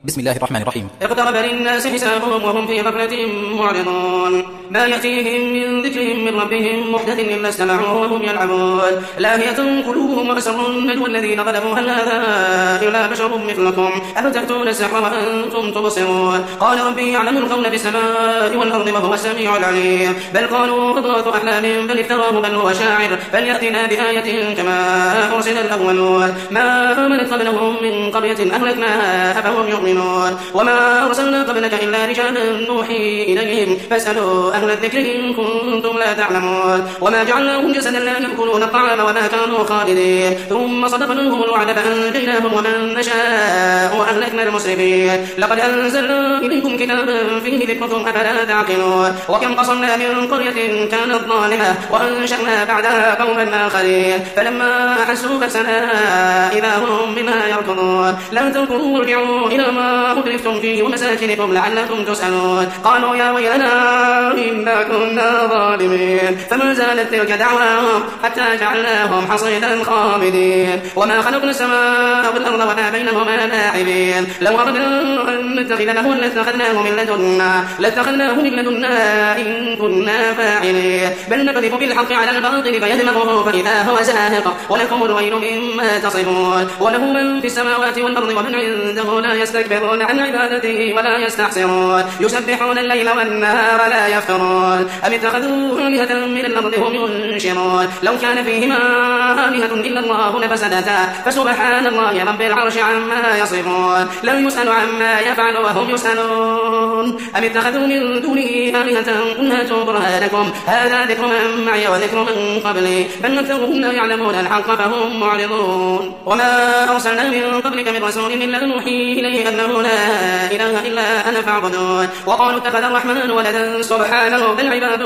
بسم الله الرحمن الرحيم. اقترب للناس حسابهم وهم في غفلة معرضون ما يأتيهم من ذكر من ربهم محدث إلا استمعوه وهم يلعبون لاهية قلوبهم وأسروا النجوى الذين ظلموا هل هذا إلا بشر مثلكم أفتأتون السحر وأنتم تبصرون قال ربي يعلم القول في السماء والأرض وهو السميع العليم بل قالوا أضغاث أحلام بل افتراه بل هو شاعر فليأتنا بآية كما أرسل الأولون ما آمنت قبلهم من قرية أهلكناها أفهم يؤمنون وما أرسلنا قبلك إلا رجالا نوحي إليهم فاسألوا أهل الذكر إن كنتم لا تعلمون وما جعلناهم جسدا لا يأكلون الطعام وما كانوا خالدين ثم صدقناهم الوعد فأنجيناهم ومن نشاء وأهلكنا المسرفين لقد أنزلنا إليكم كتابا فيه ذكركم أفلا تعقلون وكم قصمنا من قرية كانت ظالمة وأنشأنا بعدها قوما آخرين فلما أحسوا بأسنا إذا هم منها يركضون لا تركضوا وارجعوا إلى ما أترفتم فيه ومساكنكم لعلكم تسألون قالوا يا ويلنا إنا كنا ظالمين فما زالت تلك دعواهم حتى جعلناهم حصيدا خامدين وما خلقنا السماء والأرض وما بينهما لاعبين لو أردنا أن نتخذ لهوا لاتخذناه من لدنا إن كنا فاعلين بل نقذف بالحق على الباطل فيدمغه فإذا هو زاهق ولكم الويل مما تصفون وله من في السماوات والأرض ومن عنده لا يستكبرون عن عبادته ولا يستحسرون يسبحون الليل والنهار لا يفترون أم اتخذوا آلهة من الأرض هم ينشرون لو كان فيهما آلهة إلا الله لفسدتا فسبحان الله رب العرش عما يصفون لا يسأل عما يفعل وهم يسألون أم اتخذوا من دونه آلهة قل هاتوا برهانكم هذا ذكر من معي وذكر من قبلي بل أكثرهم لا يعلمون الحق فهم معرضون وما أرسلنا من قبلك من رسول إلا نوحي إليه أنه لا إله إلا أنا فاعبدون وقالوا اتخذ الرحمن ولدا سبحانه بل عباد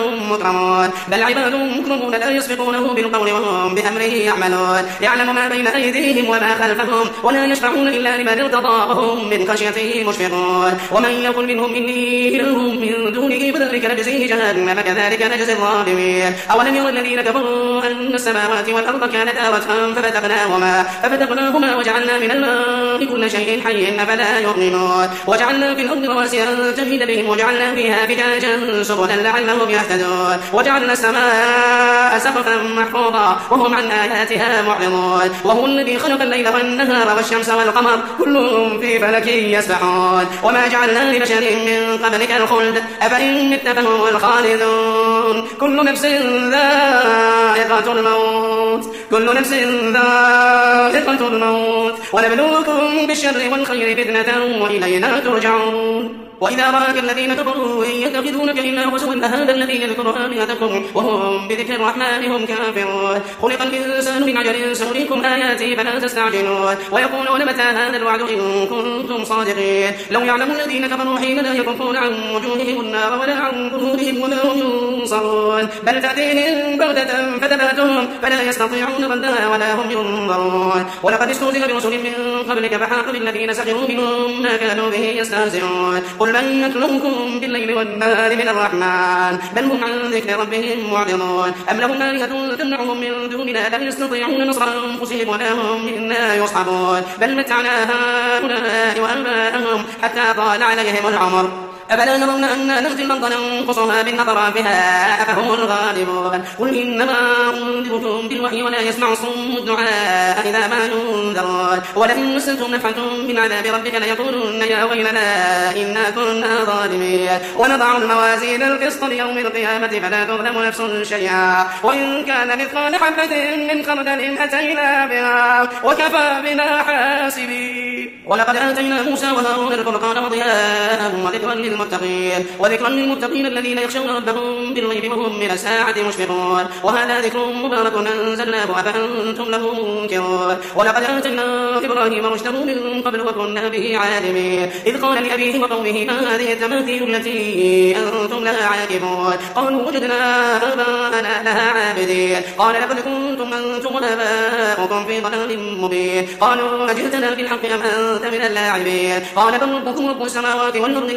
مكرمون لا يسبقونه بالقول وهم بأمره يعملون يعلم ما بين أيديهم وما خلفهم ولا يشفعون إلا لمن ارتضى وهم من خشيته مشفقون ومن يقل منهم إني إله من دونه فذلك نجزيه جهنم كذلك نجزي الظالمين أولم يرى الذين كفروا أن السماوات والأرض كانتا رتقا ففتقناهما وجعلنا من الماء كل شيء حي أفلا يؤمنون وجعلنا في الأرض رواسي أن تميد بهم وجعلنا فيها فجاجا سبلا لعلهم يهتدون وجعلنا السماء سقفا محفوظا وهم عن آياتها معرضون وهو الذي خلق الليل والنهار والشمس والقمر كلهم في فلك يسبحون وما جعلنا لبشر من قبلك الخلد أفإن مت فهم الخالدون كل نفس ذائقة الموت ونبلوكم بالشر والخير فتنة وإلينا ترجعون وإذا رآك الذين كفروا إن يتخذونك إلا هزوا أهذا الذي يذكر آلهتكم وهم بذكر الرحمن هم كافرون خلق الإنسان من عجل سأريكم آياتي فلا تستعجلون ويقولون متى هذا الوعد إن كنتم صادقين لو يعلم الذين كفروا حين لا يكفون عن وجوههم النار ولا عن ظهورهم ولا هم ينصرون بل تأتيهم بغتة فتباتهم فلا يستطيعون ردها ولا هم ينظرون ولقد استهزئ برسل من قبلك فحاق بالذين سخروا منهم ما كانوا به يستهزئون قل من يكلؤكم بالليل والنهار من الرحمن بل هم عن ذكر ربهم معرضون أم لهم آلهة تمنعهم من دوننا لا يستطيعون نصر أنفسهم ولا هم منا يصحبون بل متعنا هؤلاء وآباءهم حتى طال عليهم العمر أفلا يرون أنا نأتي الأرض ننقصها من أطرافها أفهم الغالبون قل إنما أنذركم بالوحي ولا يسمع الصم الدعاء إذا ما ينذرون ولئن مسلتم نفحة من عذاب ربك ليقولن يا ويلنا إنا كنا ظالمين ونضع الموازين القسط ليوم القيامة فلا تظلم نفس شيئا وإن كان مثقال حبة من خردل أتينا بها وكفى بنا حاسبين ولقد آتينا موسى وهارون الفرقان وضياء وذكرا للمتقين الذين يخشون ربهم بالغيب وهم من الساعة مشفقون وهذا ذكر مبارك أنزلناه أفأنتم له منكرون ولقد آتينا إبراهيم رشده من قبل وكنا به عالمين إذ قال لأبيه وقومه ما هذه التماثيل التي أنتم لها عاكفون قالوا وجدنا آباءنا لها عابدين قال لقد كنتم أنتم وآباؤكم في ضلال مبين قالوا أجئتنا بالحق أم أنت من اللاعبين قال بل ربكم رب السماوات والأرض الذي فطرهن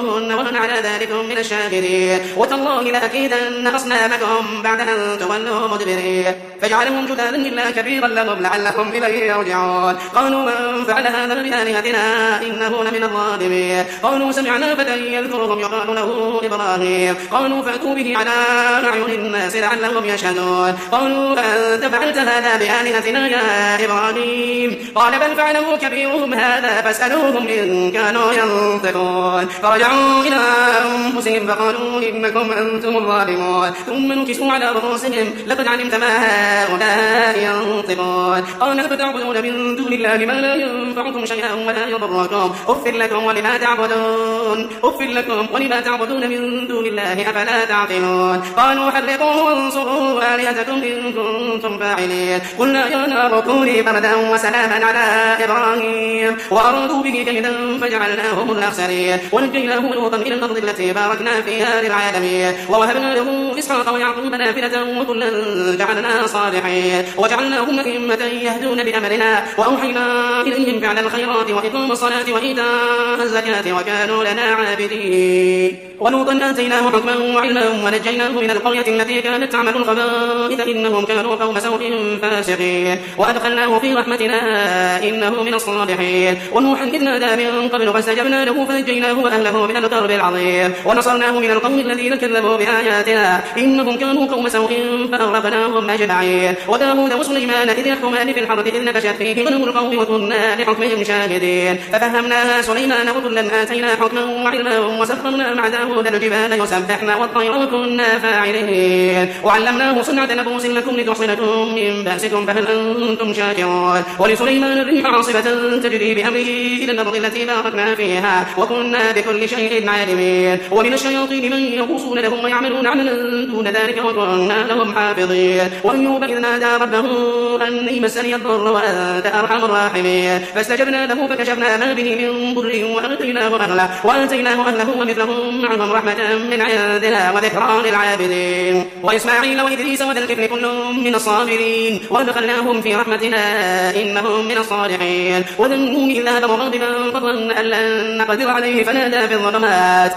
فكيدوهن وأنا على ذلك من الشاكرين وتالله لأكيدن أصنامكم بعد أن تولوا مدبرين فجعلهم جثاثا إلا كبيرا لهم لعلهم إليه يرجعون قالوا من فعل هذا بآلهتنا إنه لمن الظالمين قالوا سمعنا فتى يذكرهم يقال له إبراهيم قالوا فأتوا به على أعين الناس لعلهم يشهدون قالوا أنت فعلت هذا بآلهتنا يا إبراهيم قال بل فعله كبيرهم هذا فاسألوهم إن كانوا ينطقون فرجعوا إلى أنفسهم فقالوا إنكم أنتم الظالمون ثم نكسوا على رؤوسهم لقد علمت ما هؤلاء ينطقون قال فتعبدون من دون الله ما لا ينفعكم شيئا ولا يضركم أف لكم ولما تعبدون من دون الله أفلا تعقلون قالوا حرقوه وانصروا آلهتكم إن كنتم فاعلين قلنا يا نار كوني بردا وسلاما على إبراهيم وأرادوا به كيدا فجعلناهم الأخسرين ونجيناه ولوطا إلى الأرض التي باركنا فيها للعالمين ووهبنا له إسحاق ويعقوب نافلة وكلا جعلنا صالحين وجعلناهم أئمة يهدون بأمرنا وأوحينا إليهم فعل الخيرات وإقام الصلاة وإيتاء الزكاة وكانوا لنا عابدين ولوطا آتيناه حكما وعلما ونجيناه من القرية التي كانت تعمل الخبائث إنهم كانوا قوم سوء فاسقين وأدخلناه في رحمتنا إنه من الصالحين ونوحا إذ نادى من قبل فاستجبنا له فنجيناه وأهله من الكرب العظيم ونصرناه من القوم الذين كذبوا بآياتنا إنهم كانوا قوم سوء فأغرقناهم أجمعين وداود وسليمان إذ يحكمان في الحرث إذ نفشت فيه غنم القوم وكنا لحكمهم شاهدين ففهمناها سليمان وكلا آتينا حكما وعلما وسخرنا مع داود الجبال يسبحن والطير وكنا فاعلين وعلمناه صنعة لبوس لكم لتحصنكم من بأسكم فهل أنتم شاكرون ولسليمان الريح عاصفة تجري بأمره إلى الأرض التي باركنا فيها وكنا بكل شيء عالمين ومن الشياطين من يغوصون لهم ويعملون عملا دون ذلك وكنا لهم حافظين وأيوب إذ نادى ربه أني مسني الضر وأنت أرحم الراحمين فاستجبنا له فكشفنا ما به من ضر وآتيناه أهله ومثلهم معهم رحمة من عندنا وذكرى للعابدين وإسماعيل وإدريس وذا الكفل كل من الصابرين وأدخلناهم في رحمتنا إنهم من الصالحين وذا النون إذ ذهب مغاضبا فظن أن لن نقدر عليه فنادى في الظلمات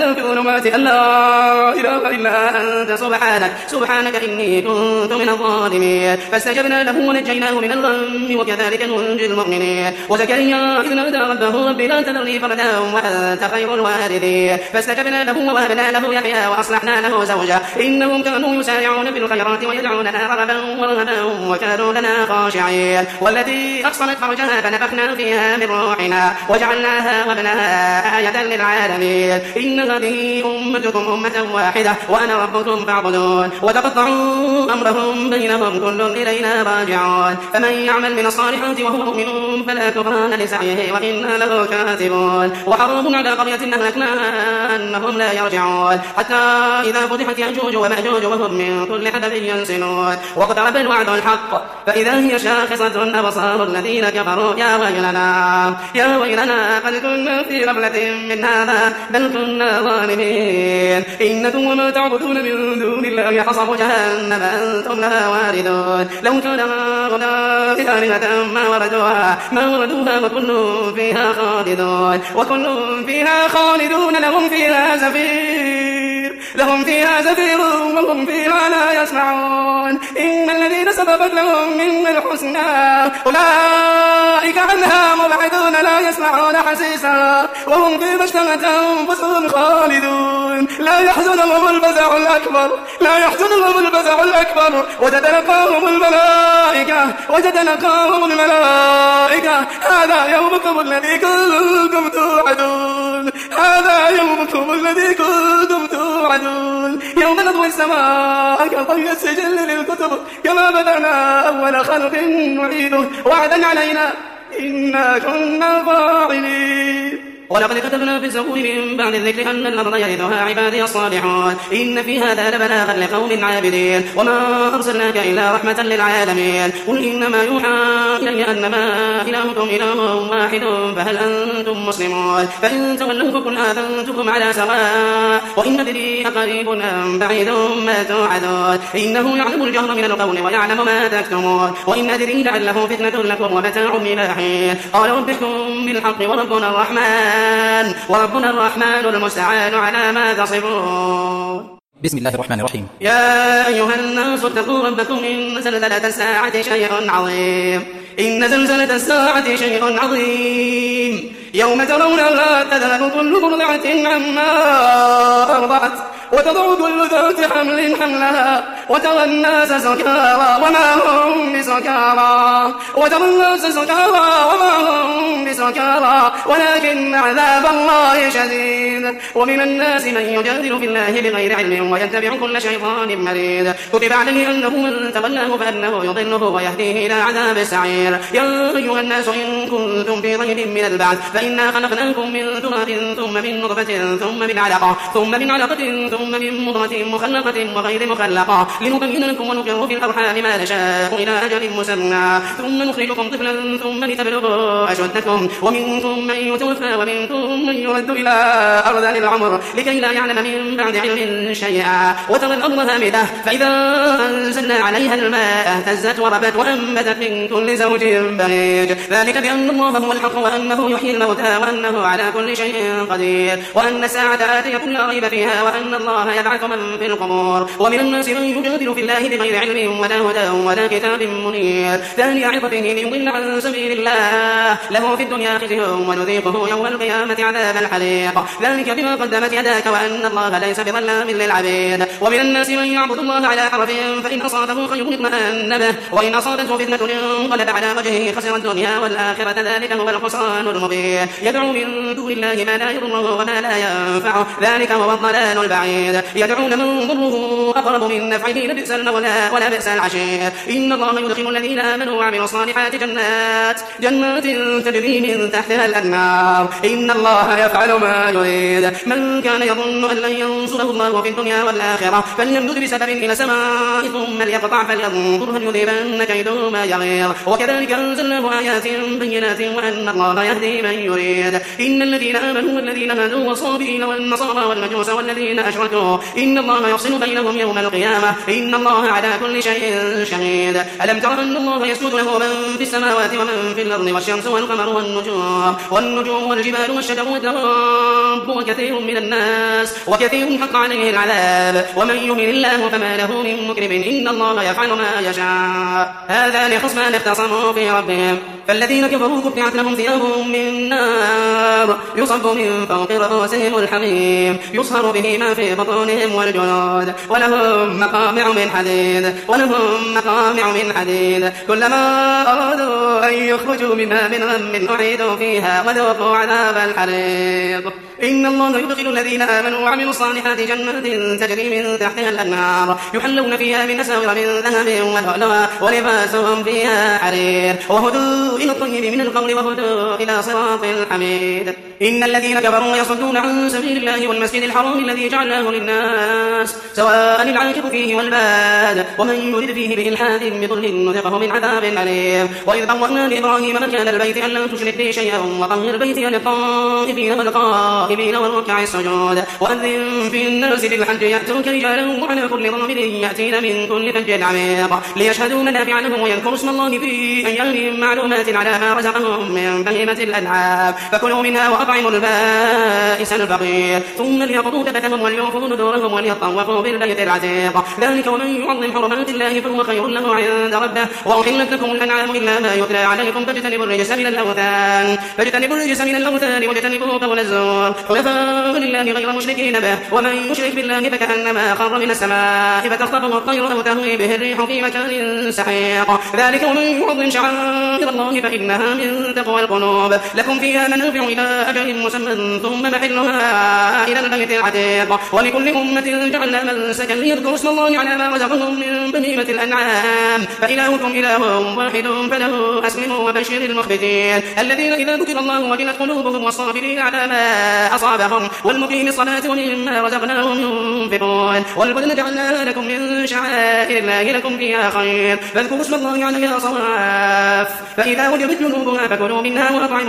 أن لا إله إلا أنت سبحانك إني كنت من الظالمين فاستجبنا له ونجيناه من الغم وكذلك ننجي المؤمنين وزكريا إذ نادى ربه رب لا تذرني فردا وأنت خير الوارثين فاستجبنا له ووهبنا له يحيى وأصلحنا له زوجه إنهم كانوا يسارعون في الخيرات ويدعوننا رغبا ورهبا وكانوا لنا خاشعين والتي أحصنت فرجها فنفخنا فيها من روحنا وجعلناها وابنها آية للعالمين إن هذه أمتكم أمة واحدة وأنا ربكم فاعبدون وتقطعوا أمرهم بينهم كل إلينا راجعون فمن يعمل من الصالحات وهو مؤمن فلا كفران لسعيه وإنا له كاتبون وحرام على قرية أهلكناها أنهم لا يرجعون حتى إذا فتحت يأجوج ومأجوج وهم من كل حدب ينسلون واقترب الوعد الحق فإذا هي شاخصة أبصار الذين كفروا يا ويلنا قد كنا في غفلة من هذا بل كنا ظالمين إنكم وما تعبدون من دون الله حصب جهنم أنتم لها واردون لو كان هؤلاء آلهة ما وردوها وكل فيها خالدون لهم فيها زفير وهم فيها لا يسمعون إن الذين سبقت لهم من الحسنى أولئك عنها مبعدون لا يسمعون حسيسا وهم في اشتهت أنفسهم خالدون لا يحزنهم الفزع الأكبر وتتلقاهم الملائكة هذا يومكم الذي كنتم توعدون يوم نطوي السماء كطي السجل للكتب كما بدأنا أول خلق نعيده وعدا علينا إنا كنا فاعلين ولقد كتبنا في الزبور من بعد الذكر أن الأرض يرثها عبادي الصالحون إن في هذا لبلاغا لقوم عابدين وما أرسلناك إلا رحمة للعالمين قل إنما يوحى إلي أنما إلهكم إله واحد فهل أنتم مسلمون فإن تولوا فقل آذنتكم على سواء وإن أدري أقريب أم بعيد ما توعدون إنه يعلم الجهر من القول ويعلم ما تكتمون وإن أدري لعله فتنة لكم ومتاع إلى حين قال ربكم بالحق وربنا الرحمن الرحمن وربنا الرحمن المستعان على ما تصفون. بسم الله الرحمن الرحيم. يا أيها الناس اتقوا ربكم إن زلزلة الساعة شيء عظيم إن زلزلة الساعة شيء عظيم يوم ترونها تذهل كل مرضعة عما أرضعت وتضع كل ذات حمل حملها وترى الناس سكارى وما هم بسكارى ولكن عذاب الله شديد. ومن الناس من يجادل في الله بغير علم ويتبع كل شيطان مريد كتب عليه أنه من تولاه فأنه يضله ويهديه إلى عذاب السعير. يا أيها الناس إن كنتم في ريب من البعث فإنا خلقناكم من تراب ثم من نطفة ثم من علقة ثم من مضغة مخلقة وغير مخلقة لنبين لكم ونقر في الأرحام ما نشاء إلى أجل مسمى ثم نخرجكم طفلا ثم لتبلغوا أشدكم ومنكم من يتوفى ومنكم من يرد إلى أرذل العمر لكي لا يعلم من بعد علم شيئا. وترى الأرض هامدة فإذا أنزلنا عليها الماء اهتزت وربت وأنبتت من كل زوج بهيج ذلك بأن الله هو الحق وأنه يحيي الموتى وأنه على كل شيء قدير وأن الساعة آتية لا ريب فيها وأن الله يبعث من في القبور. ومن الناس من يجادل في الله بغير علم ولا هدى ولا كتاب منير ثاني عطفه ليضل عن سبيل الله له في الدنيا خزي ونذيقه يوم القيامة عذاب الحريق ذلك بما قدمت يداك وأن الله ليس بظلام للعبيد. ومن الناس من يعبد الله على حرف فإن أصابه خير اطمأن به وإن أصابته فتنة انقلب على وجهه خسر الدنيا والآخرة ذلك هو الخسران المبين. يدعو من دون الله ما لا يضره وما لا ينفعه ذلك هو الضلال البعيد. يدعون من ضره أقرب من نفعه لبئس المولى ولا بئس العشير. إن الله يدخل الذين آمنوا وعملوا الصالحات جنات تجري من تحتها الأنهار إن الله يفعل ما يريد. من كان يظن أن لن ينصره الله في الدنيا والآخرة فليمدد بسبب إلى السماء ثم ليقطع فلينظر هل يذهبن كيده ما يغيظ. وكذلك أنزلناه آيات بينات وأن الله يهدي من يريد. إن الذين آمنوا والذين هادوا والصابئين والنصارى والمجوس والذين أشركوا إن الله يفصل بينهم يوم القيامة إن الله على كل شيء شهيد. ألم تر أن الله يسجد له من في السماوات ومن في الأرض والشمس والقمر والنجوم والجبال والشجر والدواب وكثير حق عليه العذاب ومن يهن الله فما له من مكرم إن الله يفعل ما يشاء. هذان خصمان اختصموا في ربهم فالذين كفروا قطعت لهم ثياب من نار يصب من فوق رؤوسهم الحميم يصهر به ما في بطونهم والجلود ولهم مقامع من حديد كلما أرادوا أن يخرجوا منها من غم أعيدوا فيها وذوقوا عذاب الحريق. إن الله يدخل الذين آمنوا وعملوا الصالحات جنات تجري من تحتها الأنهار يحلون فيها من أساور من ذهب ولؤلؤا ولباسهم فيها حرير وهدوا إلى الطيب من القول وهدوا إلى صراط الحميد. إن الذين كفروا يصدون عن سبيل الله والمسجد الحرام الذي جعلناه للناس سواء العاكف فيه والباد ومن يرد فيه بإلحاد بظلم نذقه من عذاب أليم. وإذ بوأنا لإبراهيم مكان البيت ألا تشرك بي شيئا وطهر بيتي للطائفين والقائمين والركع السجود وأذن في الناس بالحج يأتوك رجالا وعلى كل ضامر يأتين من كل فج عميق ليشهدوا منافع لهم ويذكروا اسم الله في أيام معلومات على ما رزقهم من بهيمة الأنعام فكلوا منها وأطعموا البائس الفقير ثم ليقضوا تفتهم وليوفوا نذورهم وليطوفوا بالبيت العتيق ذلك ومن يعظم حرمات الله فهو خير له عند ربه. وأحلت لكم الأنعام إلا ما يتلى عليكم فاجتنبوا الرجس من الأوثان واجتنبوا قول الزور حنفاء لله غير مشركين به ومن يشرك بالله فكأنما خر من السماء فتخطفه الطير أو تهوي به الريح في مكان سحيق ذلك ومن يعظم شعائر الله فإنها من تقوى القلوب. لكم فيها منافع إلى أجل مسمى ثم محلها إلى البيت العتيق ولكل أمة جعلنا منسكا ليذكروا اسم الله على ما رزقهم من بهيمة الأنعام فإلهكم إله واحد فله أسلموا وبشر المخبتين الذين إذا ذكر الله وجلت قلوبهم والصابرين على ما أصابهم والمقيم الصلاة ومما رزقناهم ينفقون والبدن جعلناها لكم من شعائر الله لكم فيها خير فاذكروا اسم الله عليها صواف فإذا وجبت جنوبها فكلوا منها وأطعموا القانع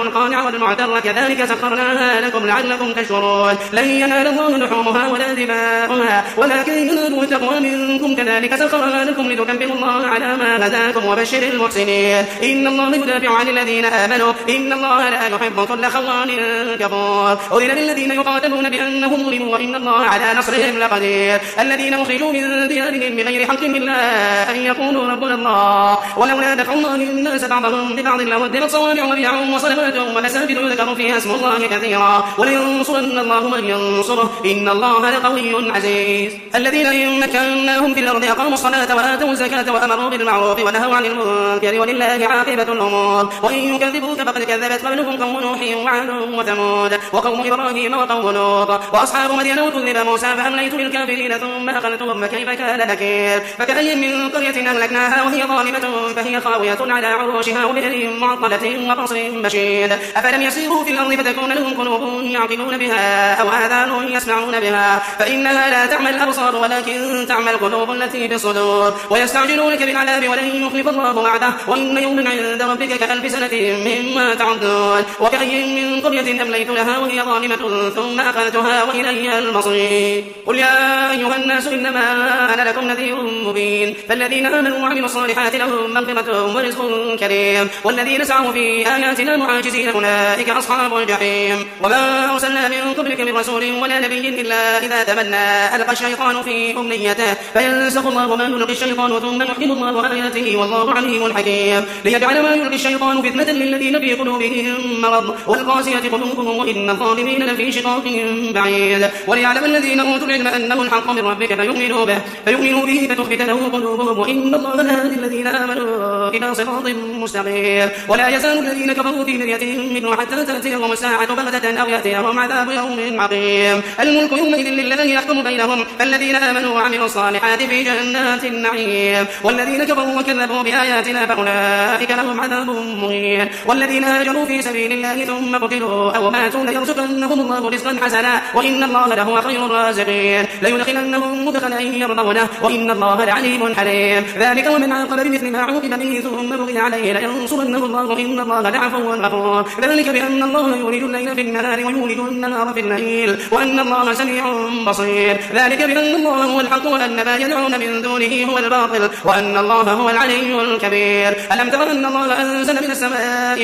والمعتر كذلك سخرناها لكم لعلكم تشكرون لن ينال الله لحومها ولا دماؤها ولكن ينالوا التقوى منكم كذلك سخرها لكم لتكبروا الله على ما هداكم وبشر المحسنين إن الله يدافع عن الذين آمنوا إن الله لا يحب كل خوان كفور أذن للذين يقاتلون بأنهم ظلموا وإن الله على نصرهم لقدير الذين أخرجوا من ديارهم بغير حق إلا أن يقولوا ربنا الله ولولا دفع الله الناس بعضهم ببعض لهدمت صوامع وبيع وصلوات ومساجد يذكر فيها اسم الله كثيرا ولينصرن الله من ينصره إن الله لقوي عزيز الذين إن مكناهم في الأرض أقاموا الصلاة وآتوا الزكاة وأمروا بالمعروف ونهوا عن المنكر ولله عاقبة الأمور وإن يكذبوك فقد كذبت قبلهم قوم نوح وعاد وثمود وقوم إبراهيم وقوم لوط وأصحاب مدين وكذب موسى فأمليت للكافرين ثم أخذتهم فكيف كان نكير فكأي من قرية أهلكناها وهي ظالمة فهي خاوية على عروشها وبئر معطلة وقصر مشيد أفلم يسيروا في الأرض فتكون لهم قلوب يعقلون بها أو آذان يسمعون بها فإنها لا تعمى الأبصار ولكن تعمى القلوب التي في الصدور ويستعجلونك بالعذاب ولن يخلف الله وعده وإن يوما عند ربك كألف سنة مما تعدون وكأي من قرية أمليت لها وهي ظالمة ثم أخذتها وإلي المصير قل يا أيها الناس إنما أنا لكم نذير مبين فالذين آمنوا وعملوا الصالحات لهم مغفرة ورزق كريم والذين سعوا في آياتنا معاجزين أولئك أصحاب الجحيم وما أرسلنا من قبلك من رسول ولا نبي إلا إذا تمنى ألقى الشيطان في أمنيته فينسخ الله ما يلقي الشيطان ثم يحكم الله آياته والله عليم حكيم ليجعل ما يلقي الشيطان فتنة للذين في قلوبهم مرض والقاسية قلوبهم وإن الظالمين لفي شقاق بعيد وليعلم الذين أوتوا العلم أنه الحق من ربك فيؤمنوا به فتخبت له قلوبهم وإن الله لهادي الذين آمنوا إلى صراط مستقيم ولا يزال الذين كفروا في مرية منه حتى تأتيهم الساعة بغتة أو يأتيهم عذاب يوم عقيم الملك يومئذ لله يحكم بينهم فالذين آمنوا وعملوا الصالحات في جنات النعيم والذين كفروا وكذبوا بآياتنا فأولئك لهم عذاب مهين والذين هاجروا في سبيل الله ثم قتلوا أو ماتوا ليرزقنهم الله رزقا حسنا وإن الله لهو خير الرازقين ليدخلنهم مدخلا يرضونه وإن الله لعليم حليم ذلك ومن عاقب بمثل ما عوقب به ثم بغي عليه لينصرنه الله إن الله لعفو غفور ذلك بأن الله يولج الليل في النهار ويولج النهار في الليل وأن الله سميع بصير ذلك بأن الله هو الحق وأن ما يدعون من دونه هو الباطل وأن الله هو العلي الكبير ألم تر أن الله أنزل من السماء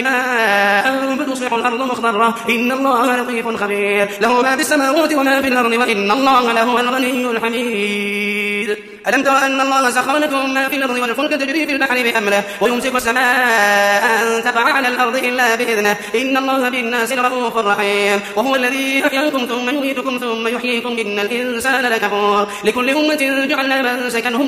ماء فتصبح الأرض مخضرة إن الله لطيف خبير له ما في السماوات وما في الأرض وإن الله لهو الغني الحميد ألم تر أن الله سخر لكم ما في الأرض والفلك تجري في البحر بأمره ويمسك السماء أن تقع على الأرض إلا بإذنه إن الله بالناس لرؤوف رحيم وهو الذي أحياكم ثم يميتكم ثم يحييكم إن الإنسان لكفور لكل أمة جعلنا منسكا هم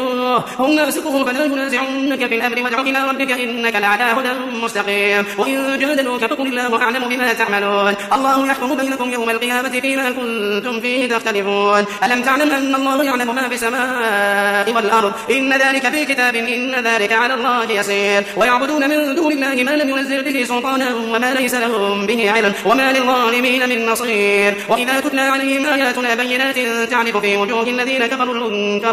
ناسكوه فلا ينازعنك في الأمر وادع إلى ربك إنك لعلى هدى مستقيم وإن جادلوك فقل الله أعلم بما تعملون الله يحكم بينكم يوم القيامة فيما كنتم فيه تختلفون ألم تعلم أن الله يعلم ما في السماء والأرض إن ذلك في كتاب إن ذلك على الله يسير ويعبدون من دون الله ما لم ينزل به سلطانا وما ليس لهم به علم وما للظالمين من نصير وإذا تتلى عليهم آياتنا بينات تعرف في وجوه الذين كفروا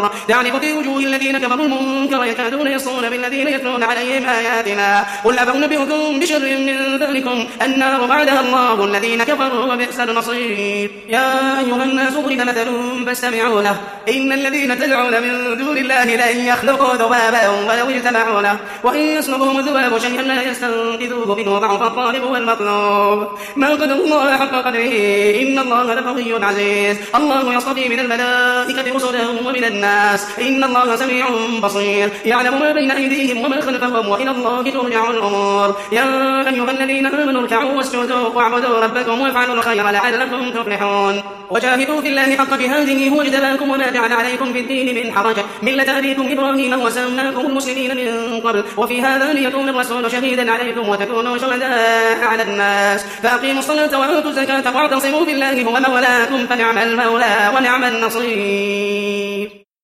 المنكر يكادون يصون بالذين يتلون عليهم آياتنا قل أفأنبئكم بشر من ذلكم النار وعدها الله الذين كفروا وبئس المصير يا أيها الناس ضرب مثل فاستمعوا له إن الذين تدعون من دون الله لن يخلقوا ذبابا ولو اجتمعوا له وإن يسلبهم الذباب شيئا لا يستنقذوه منه ضعف الطالب والمطلوب ما قدر الله حق قدره إن الله لقوي عزيز الله يصطفي من الملائكة رسلا ومن الناس إن الله سميع بصير يعلم ما بين أيديهم وما خلفهم وإلى الله ترجع الأمور يا أيها الذين آمنوا اركعوا واسجدوا واعبدوا ربكم وافعلوا الخير لعلكم تفلحون وجاهدوا في الله حق جهاده هو اجتباكم وما جعل عليكم في الدين من حرج ملة أبيكم إبراهيم وسماكم المسلمين من قبل وفي هذا ليكون الرسول شهيدا عليكم وتكونوا شهداء على الناس فأقيموا الصلاة وآتوا الزكاة واعتصموا بالله هو مولاكم فنعم المولى ونعم النصير